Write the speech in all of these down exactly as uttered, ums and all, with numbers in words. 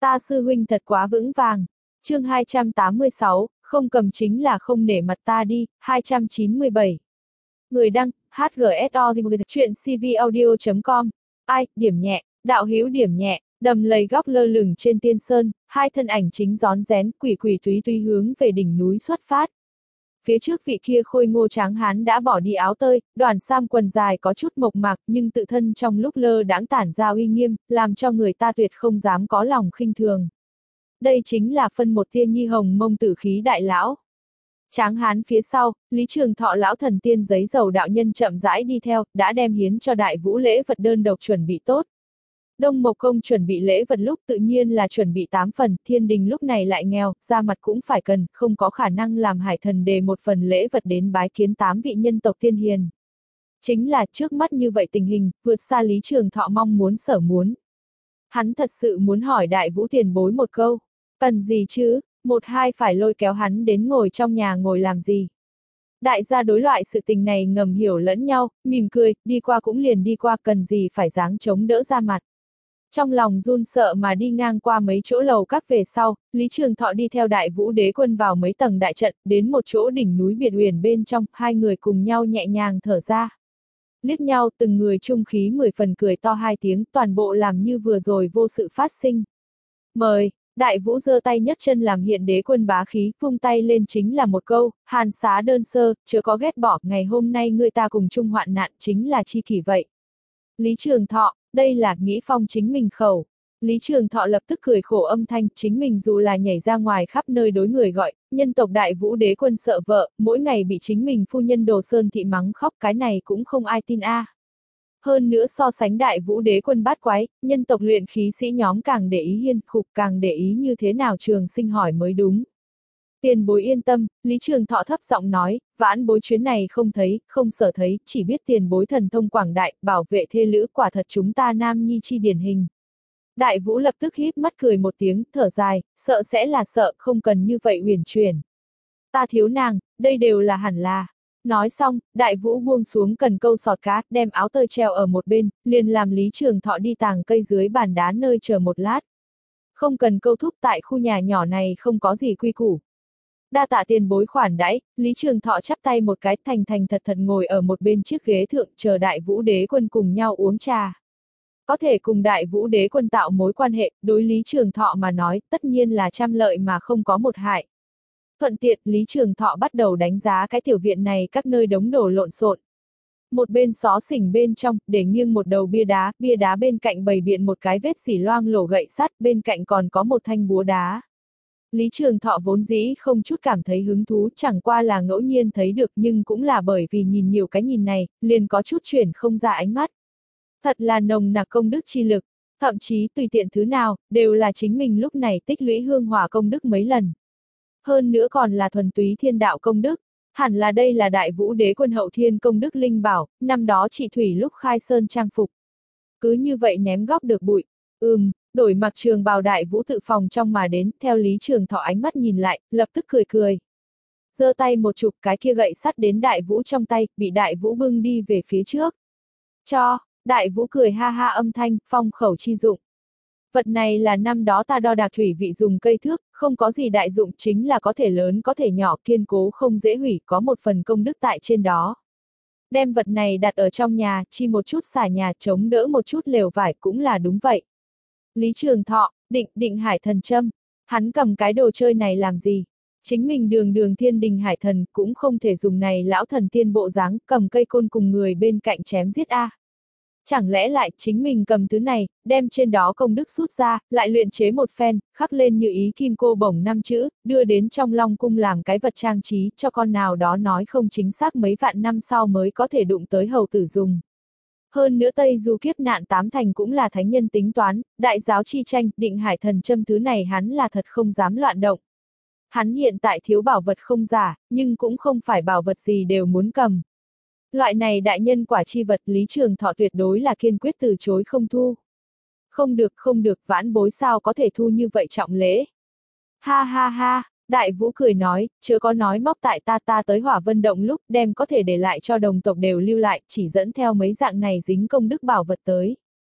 Ta sư huynh thật quá vững vàng. Chương hai trăm tám mươi sáu, không cầm chính là không nể mặt ta đi, hai trăm chín mươi bảy. Người đăng, hát giê ét o chuyện cvaudio chấm com. Ai, điểm nhẹ, đạo hữu điểm nhẹ, đầm lầy góc lơ lửng trên tiên sơn, hai thân ảnh chính rón rén, quỷ quỷ túy túy hướng về đỉnh núi xuất phát. Phía trước vị kia khôi ngô tráng hán đã bỏ đi áo tơi, đoàn sam quần dài có chút mộc mạc nhưng tự thân trong lúc lơ đãng tản ra uy nghiêm, làm cho người ta tuyệt không dám có lòng khinh thường. Đây chính là phân một tiên nhi hồng mông tử khí đại lão. Tráng hán phía sau, Lý Trường Thọ lão thần tiên giấy dầu đạo nhân chậm rãi đi theo, đã đem hiến cho đại vũ lễ vật đơn độc chuẩn bị tốt. Đông Mộc Công chuẩn bị lễ vật lúc tự nhiên là chuẩn bị tám phần, thiên đình lúc này lại nghèo, ra mặt cũng phải cần, không có khả năng làm hải thần đề một phần lễ vật đến bái kiến tám vị nhân tộc tiên hiền. Chính là trước mắt như vậy tình hình, vượt xa Lý Trường Thọ mong muốn sở muốn. Hắn thật sự muốn hỏi đại vũ tiền bối một câu, cần gì chứ, một hai phải lôi kéo hắn đến ngồi trong nhà ngồi làm gì. Đại gia đối loại sự tình này ngầm hiểu lẫn nhau, mỉm cười, đi qua cũng liền đi qua, cần gì phải dáng chống đỡ ra mặt. Trong lòng run sợ mà đi ngang qua mấy chỗ lầu các về sau, Lý Trường Thọ đi theo đại vũ đế quân vào mấy tầng đại trận, đến một chỗ đỉnh núi biệt uyển bên trong, hai người cùng nhau nhẹ nhàng thở ra. Liếc nhau từng người trung khí mười phần cười to hai tiếng, toàn bộ làm như vừa rồi vô sự phát sinh. Mời, đại vũ giơ tay nhấc chân làm hiện đế quân bá khí, vung tay lên chính là một câu, hàn xá đơn sơ, chớ có ghét bỏ, ngày hôm nay người ta cùng chung hoạn nạn chính là chi kỷ vậy. Lý Trường Thọ, đây là nghĩ phong chính mình khẩu. Lý Trường Thọ lập tức cười khổ âm thanh, chính mình dù là nhảy ra ngoài khắp nơi đối người gọi, nhân tộc đại vũ đế quân sợ vợ, mỗi ngày bị chính mình phu nhân Đồ Sơn thị mắng khóc, cái này cũng không ai tin a. À. Hơn nữa so sánh đại vũ đế quân bát quái, nhân tộc luyện khí sĩ nhóm càng để ý hiên khục, càng để ý như thế nào Trường Sinh hỏi mới đúng. Tiền bối yên tâm, Lý Trường Thọ thấp giọng nói, vãn bối chuyến này không thấy, không sở thấy, chỉ biết tiền bối thần thông quảng đại, bảo vệ thê lữ, quả thật chúng ta nam nhi chi điển hình. Đại vũ lập tức híp mắt cười một tiếng, thở dài, sợ sẽ là sợ, không cần như vậy uyển chuyển. Ta thiếu nàng, đây đều là hẳn là. Nói xong, đại vũ buông xuống cần câu sọt cá, đem áo tơi treo ở một bên, liền làm Lý Trường Thọ đi tàng cây dưới bàn đá nơi chờ một lát. Không cần câu thúc, tại khu nhà nhỏ này không có gì quy củ. Đa tạ tiền bối khoản đãi, Lý Trường Thọ chắp tay một cái, thành thành thật thật ngồi ở một bên chiếc ghế thượng chờ đại vũ đế quân cùng nhau uống trà. Có thể cùng đại vũ đế quân tạo mối quan hệ, đối Lý Trường Thọ mà nói, tất nhiên là trăm lợi mà không có một hại. Thuận tiện, Lý Trường Thọ bắt đầu đánh giá cái tiểu viện này các nơi đống đổ lộn xộn. Một bên xó xỉnh bên trong, để nghiêng một đầu bia đá, bia đá bên cạnh bày biện một cái vết xỉ loang lổ gậy sắt, bên cạnh còn có một thanh búa đá. Lý Trường Thọ vốn dĩ không chút cảm thấy hứng thú, chẳng qua là ngẫu nhiên thấy được, nhưng cũng là bởi vì nhìn nhiều cái nhìn này, liền có chút chuyển không ra ánh mắt. Thật là nồng nặc công đức chi lực, thậm chí tùy tiện thứ nào, đều là chính mình lúc này tích lũy hương hỏa công đức mấy lần. Hơn nữa còn là thuần túy thiên đạo công đức, hẳn là đây là đại vũ đế quân hậu thiên công đức linh bảo, năm đó chị Thủy lúc khai sơn trang phục. Cứ như vậy ném góc được bụi, ừm. Đổi mặc trường bào đại vũ tự phòng trong mà đến, theo Lý Trường Thọ ánh mắt nhìn lại, lập tức cười cười. Giơ tay một chụp cái kia gậy sắt đến đại vũ trong tay, bị đại vũ bưng đi về phía trước. Cho, đại vũ cười ha ha âm thanh, phong khẩu chi dụng. Vật này là năm đó ta đo đạc thủy vị dùng cây thước, không có gì đại dụng, chính là có thể lớn có thể nhỏ, kiên cố không dễ hủy, có một phần công đức tại trên đó. Đem vật này đặt ở trong nhà, chi một chút xả nhà, chống đỡ một chút lều vải cũng là đúng vậy. Lý Trường Thọ, định, định hải thần châm. Hắn cầm cái đồ chơi này làm gì? Chính mình đường đường thiên đình hải thần cũng không thể dùng này lão thần tiên bộ dáng cầm cây côn cùng người bên cạnh chém giết a. À. Chẳng lẽ lại chính mình cầm thứ này, đem trên đó công đức rút ra, lại luyện chế một phen, khắc lên như ý kim cô bổng năm chữ, đưa đến trong Long cung làm cái vật trang trí cho con nào đó nói không chính xác mấy vạn năm sau mới có thể đụng tới hầu tử dùng. Hơn nữa Tây Du kiếp nạn tám thành cũng là thánh nhân tính toán, đại giáo chi tranh, định hải thần châm thứ này hắn là thật không dám loạn động. Hắn hiện tại thiếu bảo vật không giả, nhưng cũng không phải bảo vật gì đều muốn cầm. Loại này đại nhân quả chi vật Lý Trường Thọ tuyệt đối là kiên quyết từ chối không thu. Không được không được, vãn bối sao có thể thu như vậy trọng lễ. Ha ha ha. Đại vũ cười nói, chớ có nói móc tại ta ta tới Hỏa Vân Động lúc đem có thể để lại cho đồng tộc đều lưu lại, chỉ dẫn theo mấy dạng này dính công đức bảo vật tới.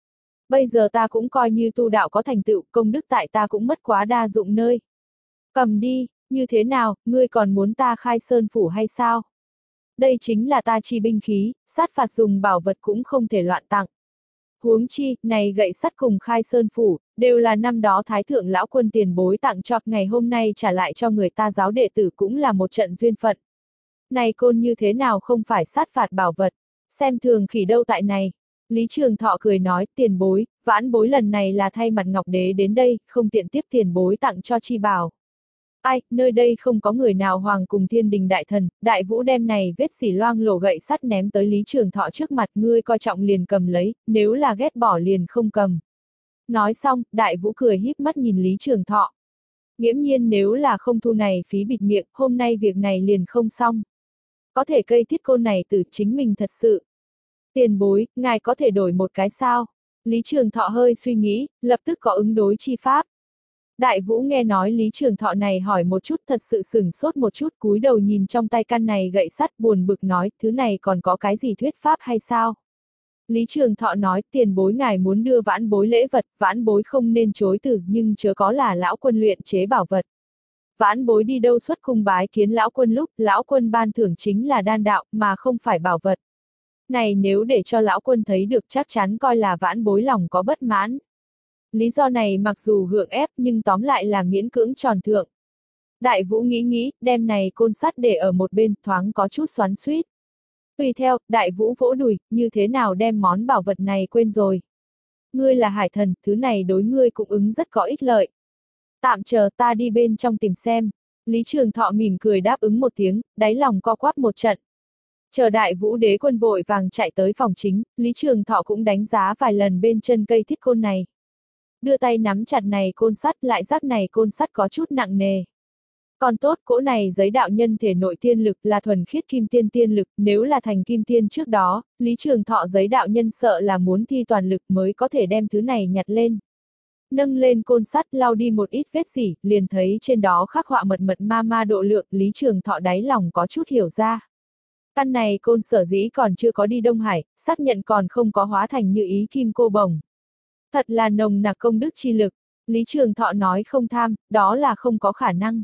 Bây giờ ta cũng coi như tu đạo có thành tựu, công đức tại ta cũng mất quá đa dụng nơi. Cầm đi, như thế nào, ngươi còn muốn ta khai sơn phủ hay sao? Đây chính là ta chi binh khí, sát phạt dùng bảo vật cũng không thể loạn tặng. Huống chi, này gậy sắt cùng khai sơn phủ, đều là năm đó Thái Thượng Lão Quân tiền bối tặng cho, ngày hôm nay trả lại cho người ta giáo đệ tử cũng là một trận duyên phận. Này côn như thế nào không phải sát phạt bảo vật, xem thường khỉ đâu tại này. Lý Trường Thọ cười nói, tiền bối, vãn bối lần này là thay mặt Ngọc Đế đến đây, không tiện tiếp tiền bối tặng cho chi bảo. Ai, nơi đây không có người nào hoàng cùng thiên đình đại thần, đại vũ đem này vết xỉ loang lổ gậy sắt ném tới Lý Trường Thọ trước mặt, ngươi coi trọng liền cầm lấy, nếu là ghét bỏ liền không cầm. Nói xong, đại vũ cười híp mắt nhìn Lý Trường Thọ. Nghiễm nhiên nếu là không thu này phí bịt miệng, hôm nay việc này liền không xong. Có thể cây thiết côn này từ chính mình thật sự. Tiền bối, ngài có thể đổi một cái sao? Lý Trường Thọ hơi suy nghĩ, lập tức có ứng đối chi pháp. Đại Vũ nghe nói Lý Trường Thọ này hỏi một chút thật sự sửng sốt một chút, cúi đầu nhìn trong tay căn này gậy sắt buồn bực nói, thứ này còn có cái gì thuyết pháp hay sao? Lý Trường Thọ nói, tiền bối ngài muốn đưa vãn bối lễ vật, vãn bối không nên chối từ, nhưng chớ có là lão quân luyện chế bảo vật. Vãn bối đi đâu xuất cung bái kiến lão quân lúc, lão quân ban thưởng chính là đan đạo, mà không phải bảo vật. Này nếu để cho lão quân thấy được chắc chắn coi là vãn bối lòng có bất mãn. Lý do này mặc dù gượng ép nhưng tóm lại là miễn cưỡng tròn thượng. Đại Vũ nghĩ nghĩ, đem này côn sắt để ở một bên, thoáng có chút xoắn xuýt. Tùy theo, Đại Vũ vỗ đùi, như thế nào đem món bảo vật này quên rồi. Ngươi là hải thần, thứ này đối ngươi cũng ứng rất có ích lợi. Tạm chờ ta đi bên trong tìm xem. Lý Trường Thọ mỉm cười đáp ứng một tiếng, đáy lòng co quắp một trận. Chờ Đại Vũ đế quân vội vàng chạy tới phòng chính, Lý Trường Thọ cũng đánh giá vài lần bên chân cây thiết côn này. Đưa tay nắm chặt này côn sắt, lại giác này côn sắt có chút nặng nề. Còn tốt, cỗ này giấy đạo nhân thể nội tiên lực là thuần khiết kim tiên tiên lực, nếu là thành kim tiên trước đó, Lý Trường Thọ giấy đạo nhân sợ là muốn thi toàn lực mới có thể đem thứ này nhặt lên. Nâng lên côn sắt lau đi một ít vết xỉ, liền thấy trên đó khắc họa mật mật ma ma độ lượng, Lý Trường Thọ đáy lòng có chút hiểu ra. Căn này côn sở dĩ còn chưa có đi Đông Hải, xác nhận còn không có hóa thành như ý kim cô bồng. Thật là nồng nặc công đức chi lực, Lý Trường Thọ nói không tham, đó là không có khả năng.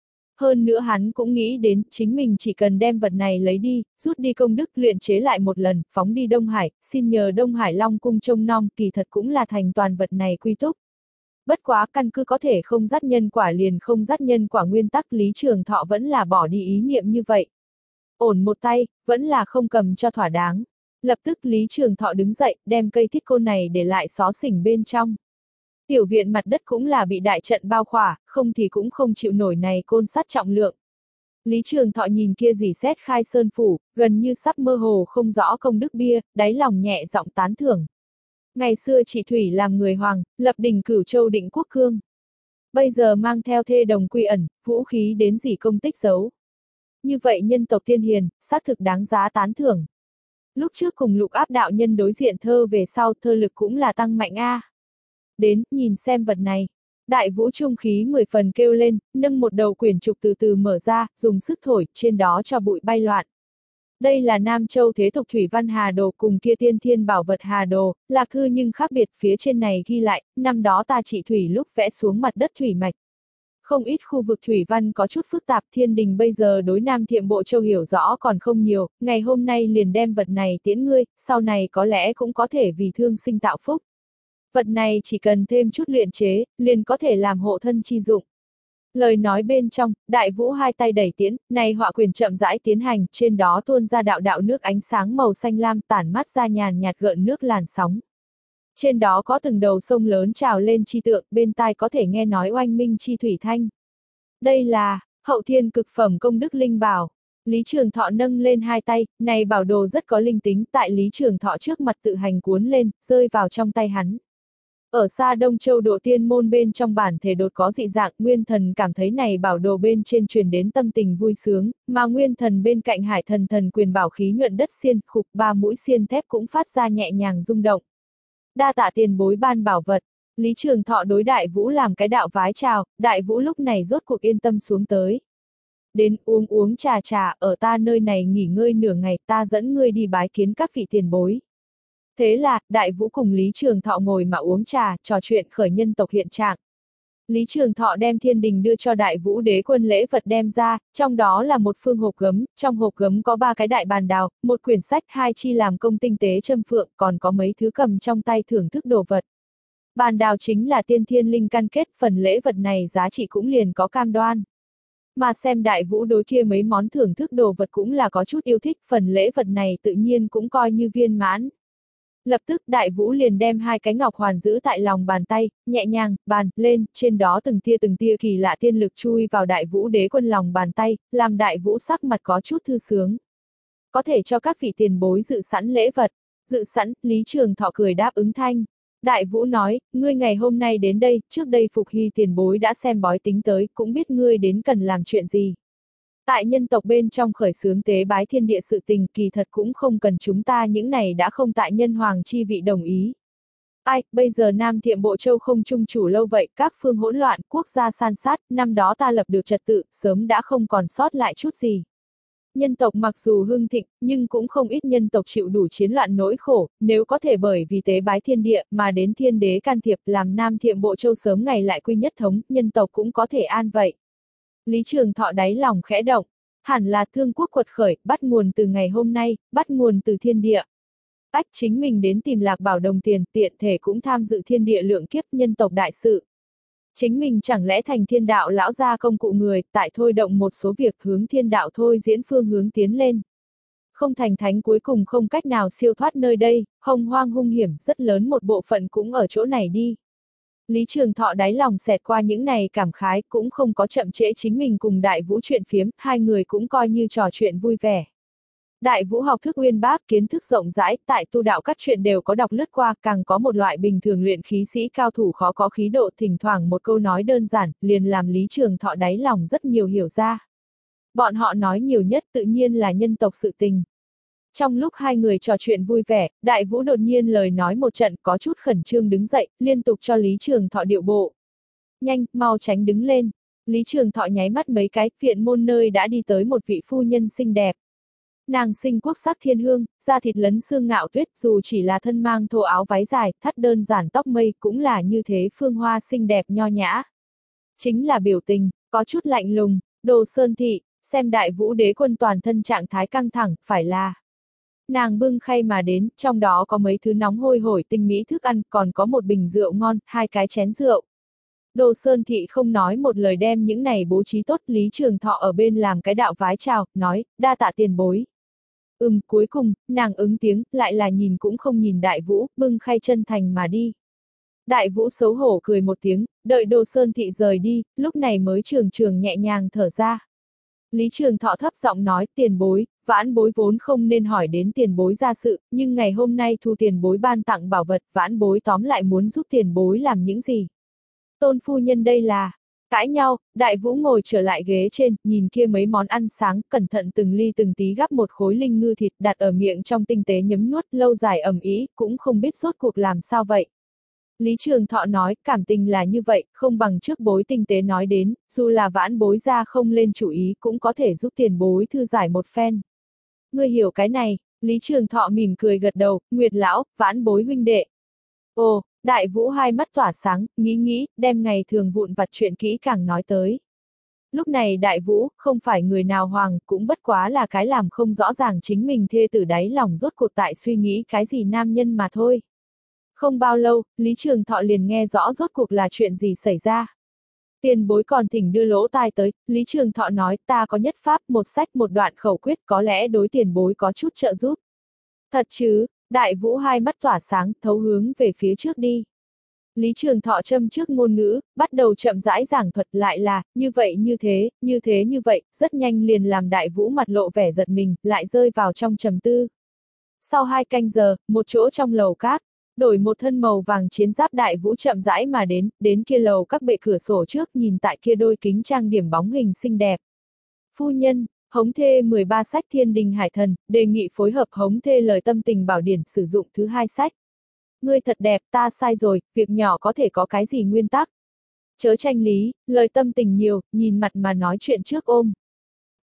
Hơn nữa hắn cũng nghĩ đến, chính mình chỉ cần đem vật này lấy đi, rút đi công đức luyện chế lại một lần, phóng đi Đông Hải, xin nhờ Đông Hải Long cung trông nom, kỳ thật cũng là thành toàn vật này quy túc. Bất quá căn cứ có thể không dắt nhân quả liền không dắt nhân quả nguyên tắc, Lý Trường Thọ vẫn là bỏ đi ý niệm như vậy. Ổn một tay, vẫn là không cầm cho thỏa đáng. Lập tức Lý Trường Thọ đứng dậy, đem cây thiết côn này để lại xó xỉnh bên trong. Tiểu viện mặt đất cũng là bị đại trận bao khỏa, không thì cũng không chịu nổi này côn sắt trọng lượng. Lý Trường Thọ nhìn kia dì xét khai sơn phủ, gần như sắp mơ hồ không rõ công đức bia, đáy lòng nhẹ giọng tán thưởng. Ngày xưa chị Thủy làm người hoàng, lập đỉnh Cửu Châu định quốc cương. Bây giờ mang theo thê đồng quy ẩn, vũ khí đến gì công tích giấu. Như vậy nhân tộc tiên hiền, xác thực đáng giá tán thưởng. Lúc trước cùng Lục Áp đạo nhân đối diện thơ về sau, thơ lực cũng là tăng mạnh a. Đến, nhìn xem vật này. Đại Vũ trung khí mười phần kêu lên, nâng một đầu quyển trục từ từ mở ra, dùng sức thổi, trên đó cho bụi bay loạn. Đây là Nam Châu thế tục thủy văn Hà Đồ cùng kia tiên thiên bảo vật Hà Đồ, lạc thư nhưng khác biệt, phía trên này ghi lại, năm đó ta trị thủy lúc vẽ xuống mặt đất thủy mạch. Không ít khu vực thủy văn có chút phức tạp, thiên đình bây giờ đối Nam Thiệm Bộ Châu hiểu rõ còn không nhiều, ngày hôm nay liền đem vật này tiễn ngươi, sau này có lẽ cũng có thể vì thương sinh tạo phúc. Vật này chỉ cần thêm chút luyện chế, liền có thể làm hộ thân chi dụng. Lời nói bên trong, Đại Vũ hai tay đẩy tiễn, này họa quyền chậm rãi tiến hành, trên đó tuôn ra đạo đạo nước ánh sáng màu xanh lam tản mát ra nhàn nhạt gợn nước làn sóng. Trên đó có từng đầu sông lớn trào lên chi tượng, bên tai có thể nghe nói oanh minh chi thủy thanh. Đây là hậu thiên cực phẩm công đức linh bảo. Lý Trường Thọ nâng lên hai tay, này bảo đồ rất có linh tính, tại Lý Trường Thọ trước mặt tự hành cuốn lên, rơi vào trong tay hắn. Ở xa Đông Châu Độ Tiên môn bên trong bản thể đột có dị dạng, Nguyên Thần cảm thấy này bảo đồ bên trên truyền đến tâm tình vui sướng, mà Nguyên Thần bên cạnh Hải Thần thần quyền bảo khí nhuận đất xiên, khục ba mũi xiên thép cũng phát ra nhẹ nhàng rung động. Đa tạ tiền bối ban bảo vật, Lý Trường Thọ đối Đại Vũ làm cái đạo vái chào, Đại Vũ lúc này rốt cuộc yên tâm xuống tới. Đến uống uống trà trà, ở ta nơi này nghỉ ngơi nửa ngày, ta dẫn ngươi đi bái kiến các vị tiền bối. Thế là, Đại Vũ cùng Lý Trường Thọ ngồi mà uống trà, trò chuyện khởi nhân tộc hiện trạng. Lý Trường Thọ đem thiên đình đưa cho Đại Vũ đế quân lễ vật đem ra, trong đó là một phương hộp gấm, trong hộp gấm có ba cái đại bàn đào, một quyển sách, hai chi làm công tinh tế châm phượng, còn có mấy thứ cầm trong tay thưởng thức đồ vật. Bàn đào chính là tiên thiên linh căn kết, phần lễ vật này giá trị cũng liền có cam đoan. Mà xem Đại Vũ đối kia mấy món thưởng thức đồ vật cũng là có chút yêu thích, phần lễ vật này tự nhiên cũng coi như viên mãn. Lập tức Đại Vũ liền đem hai cái ngọc hoàn giữ tại lòng bàn tay, nhẹ nhàng, bàn, lên, trên đó từng tia từng tia kỳ lạ tiên lực chui vào Đại Vũ đế quân lòng bàn tay, làm Đại Vũ sắc mặt có chút thư sướng. Có thể cho các vị tiền bối dự sẵn lễ vật. Dự sẵn, Lý Trường Thọ cười đáp ứng thanh. Đại Vũ nói, ngươi ngày hôm nay đến đây, trước đây Phục Hy tiền bối đã xem bói tính tới, cũng biết ngươi đến cần làm chuyện gì. Tại nhân tộc bên trong khởi xướng tế bái thiên địa sự tình, kỳ thật cũng không cần chúng ta những này đã không tại nhân hoàng chi vị đồng ý. Ai, bây giờ Nam Thiệm Bộ Châu không chung chủ lâu vậy, các phương hỗn loạn, quốc gia san sát, năm đó ta lập được trật tự, sớm đã không còn sót lại chút gì. Nhân tộc mặc dù hưng thịnh, nhưng cũng không ít nhân tộc chịu đủ chiến loạn nỗi khổ, nếu có thể bởi vì tế bái thiên địa mà đến thiên đế can thiệp làm Nam Thiệm Bộ Châu sớm ngày lại quy nhất thống, nhân tộc cũng có thể an vậy. Lý Trường Thọ đáy lòng khẽ động, hẳn là thương quốc quật khởi, bắt nguồn từ ngày hôm nay, bắt nguồn từ thiên địa. Ách chính mình đến tìm Lạc Bảo đồng tiền, tiện thể cũng tham dự thiên địa lượng kiếp nhân tộc đại sự. Chính mình chẳng lẽ thành thiên đạo lão gia công cụ người, tại thôi động một số việc hướng thiên đạo thôi diễn phương hướng tiến lên. Không thành thánh cuối cùng không cách nào siêu thoát nơi đây, hồng hoang hung hiểm rất lớn một bộ phận cũng ở chỗ này đi. Lý Trường Thọ đáy lòng xẹt qua những này cảm khái, cũng không có chậm trễ chính mình cùng Đại Vũ chuyện phiếm, hai người cũng coi như trò chuyện vui vẻ. Đại Vũ học thức uyên bác, kiến thức rộng rãi, tại tu đạo các chuyện đều có đọc lướt qua, càng có một loại bình thường luyện khí sĩ cao thủ khó có khí độ, thỉnh thoảng một câu nói đơn giản, liền làm Lý Trường Thọ đáy lòng rất nhiều hiểu ra. Bọn họ nói nhiều nhất tự nhiên là nhân tộc sự tình. Trong lúc hai người trò chuyện vui vẻ, Đại Vũ đột nhiên lời nói một trận có chút khẩn trương đứng dậy, liên tục cho Lý Trường Thọ điệu bộ. Nhanh, mau tránh đứng lên. Lý Trường Thọ nháy mắt mấy cái, viện môn nơi đã đi tới một vị phu nhân xinh đẹp. Nàng sinh quốc sắc thiên hương, da thịt lấn xương ngạo tuyết, dù chỉ là thân mang thô áo váy dài, thắt đơn giản tóc mây, cũng là như thế phương hoa xinh đẹp nho nhã. Chính là biểu tình, có chút lạnh lùng, Đồ Sơn Thị, xem Đại Vũ đế quân toàn thân trạng thái căng thẳng, phải là. Nàng bưng khay mà đến, trong đó có mấy thứ nóng hôi hổi tinh mỹ thức ăn, còn có một bình rượu ngon, hai cái chén rượu. Đồ Sơn Thị không nói một lời đem những này bố trí tốt, Lý Trường Thọ ở bên làm cái đạo vái chào, nói, đa tạ tiền bối. Ừm, cuối cùng, nàng ứng tiếng, lại là nhìn cũng không nhìn Đại Vũ, bưng khay chân thành mà đi. Đại Vũ xấu hổ cười một tiếng, đợi Đồ Sơn Thị rời đi, lúc này mới trường trường nhẹ nhàng thở ra. Lý Trường Thọ thấp giọng nói, tiền bối, vãn bối vốn không nên hỏi đến tiền bối ra sự, nhưng ngày hôm nay thu tiền bối ban tặng bảo vật, vãn bối tóm lại muốn giúp tiền bối làm những gì. Tôn phu nhân đây là, cãi nhau, Đại Vũ ngồi trở lại ghế trên, nhìn kia mấy món ăn sáng, cẩn thận từng ly từng tí gắp một khối linh ngư thịt đặt ở miệng trong tinh tế nhấm nuốt, lâu dài ầm ĩ, cũng không biết rốt cuộc làm sao vậy. Lý Trường Thọ nói, cảm tình là như vậy, không bằng trước bối tinh tế nói đến, dù là vãn bối ra không lên chủ ý cũng có thể giúp tiền bối thư giải một phen. Ngươi hiểu cái này, Lý Trường Thọ mỉm cười gật đầu, Nguyệt lão, vãn bối huynh đệ. Ồ, Đại Vũ hai mắt tỏa sáng, nghĩ nghĩ, đem ngày thường vụn vặt chuyện kỹ càng nói tới. Lúc này Đại Vũ, không phải người nào hoàng, cũng bất quá là cái làm không rõ ràng chính mình thê tử đáy lòng rốt cuộc tại suy nghĩ cái gì nam nhân mà thôi. Không bao lâu, Lý Trường Thọ liền nghe rõ rốt cuộc là chuyện gì xảy ra. Tiền bối còn thỉnh đưa lỗ tai tới, Lý Trường Thọ nói, ta có nhất pháp, một sách một đoạn khẩu quyết, có lẽ đối tiền bối có chút trợ giúp. Thật chứ? Đại Vũ hai mắt tỏa sáng, thấu hướng về phía trước đi. Lý Trường Thọ châm trước ngôn ngữ, bắt đầu chậm rãi giảng thuật lại là, như vậy như thế, như thế như vậy, rất nhanh liền làm Đại Vũ mặt lộ vẻ giật mình, lại rơi vào trong trầm tư. Sau hai canh giờ, một chỗ trong lầu các, đổi một thân màu vàng chiến giáp Đại Vũ chậm rãi mà đến, đến kia lầu các bệ cửa sổ trước nhìn tại kia đôi kính trang điểm bóng hình xinh đẹp. Phu nhân, Hống Thê mười ba sách Thiên Đình Hải Thần, đề nghị phối hợp Hống Thê lời tâm tình bảo điển sử dụng thứ hai sách. Ngươi thật đẹp, ta sai rồi, việc nhỏ có thể có cái gì nguyên tắc. Chớ tranh lý, lời tâm tình nhiều, nhìn mặt mà nói chuyện trước ôm.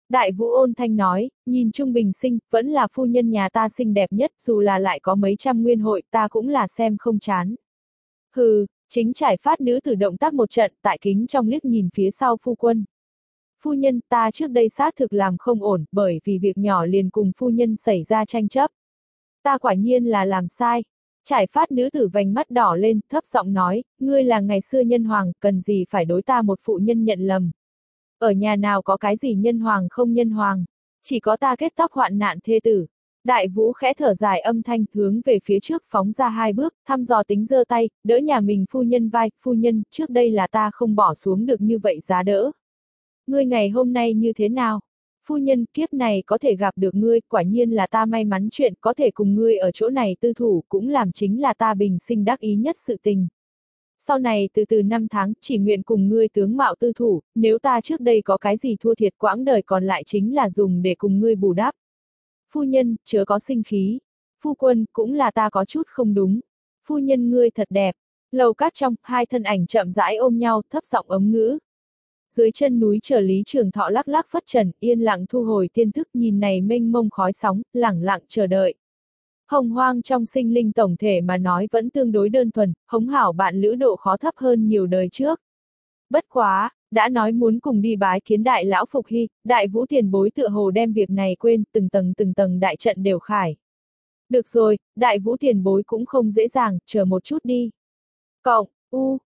Đại Vũ ôn thanh nói, nhìn Trung Bình Sinh, vẫn là phu nhân nhà ta xinh đẹp nhất, dù là lại có mấy trăm nguyên hội, ta cũng là xem không chán. Hừ, chính trải phát nữ tử động tác một trận, tại kính trong liếc nhìn phía sau phu quân. Phu nhân, ta trước đây xác thực làm không ổn, bởi vì việc nhỏ liền cùng phu nhân xảy ra tranh chấp. Ta quả nhiên là làm sai. Trải phát nữ tử vành mắt đỏ lên, thấp giọng nói, ngươi là ngày xưa nhân hoàng, cần gì phải đối ta một phụ nhân nhận lầm. Ở nhà nào có cái gì nhân hoàng không nhân hoàng, chỉ có ta kết tóc hoạn nạn thê tử. Đại Vũ khẽ thở dài âm thanh, hướng về phía trước phóng ra hai bước, thăm dò tính giơ tay, đỡ nhà mình phu nhân vai, phu nhân, trước đây là ta không bỏ xuống được như vậy giá đỡ. Ngươi ngày hôm nay như thế nào? Phu nhân, kiếp này có thể gặp được ngươi, quả nhiên là ta may mắn chuyện, có thể cùng ngươi ở chỗ này tư thủ, cũng làm chính là ta bình sinh đắc ý nhất sự tình. Sau này từ từ năm tháng, chỉ nguyện cùng ngươi tướng mạo tư thủ, nếu ta trước đây có cái gì thua thiệt quãng đời còn lại chính là dùng để cùng ngươi bù đắp. Phu nhân, chớ có sinh khí. Phu quân, cũng là ta có chút không đúng. Phu nhân ngươi thật đẹp. Lầu cát trong, hai thân ảnh chậm rãi ôm nhau, thấp giọng ống ngữ. Dưới chân núi chờ Lý Trường Thọ lắc lắc phất trần, yên lặng thu hồi tiên thức, nhìn này mênh mông khói sóng, lẳng lặng chờ đợi. Hồng hoang trong sinh linh tổng thể mà nói vẫn tương đối đơn thuần, hống hảo bạn lữ độ khó thấp hơn nhiều đời trước. Bất quá, đã nói muốn cùng đi bái kiến đại lão Phục Hy, đại Vũ tiền bối tựa hồ đem việc này quên, từng tầng từng tầng đại trận đều khải. Được rồi, đại Vũ tiền bối cũng không dễ dàng, chờ một chút đi. Cộng, u,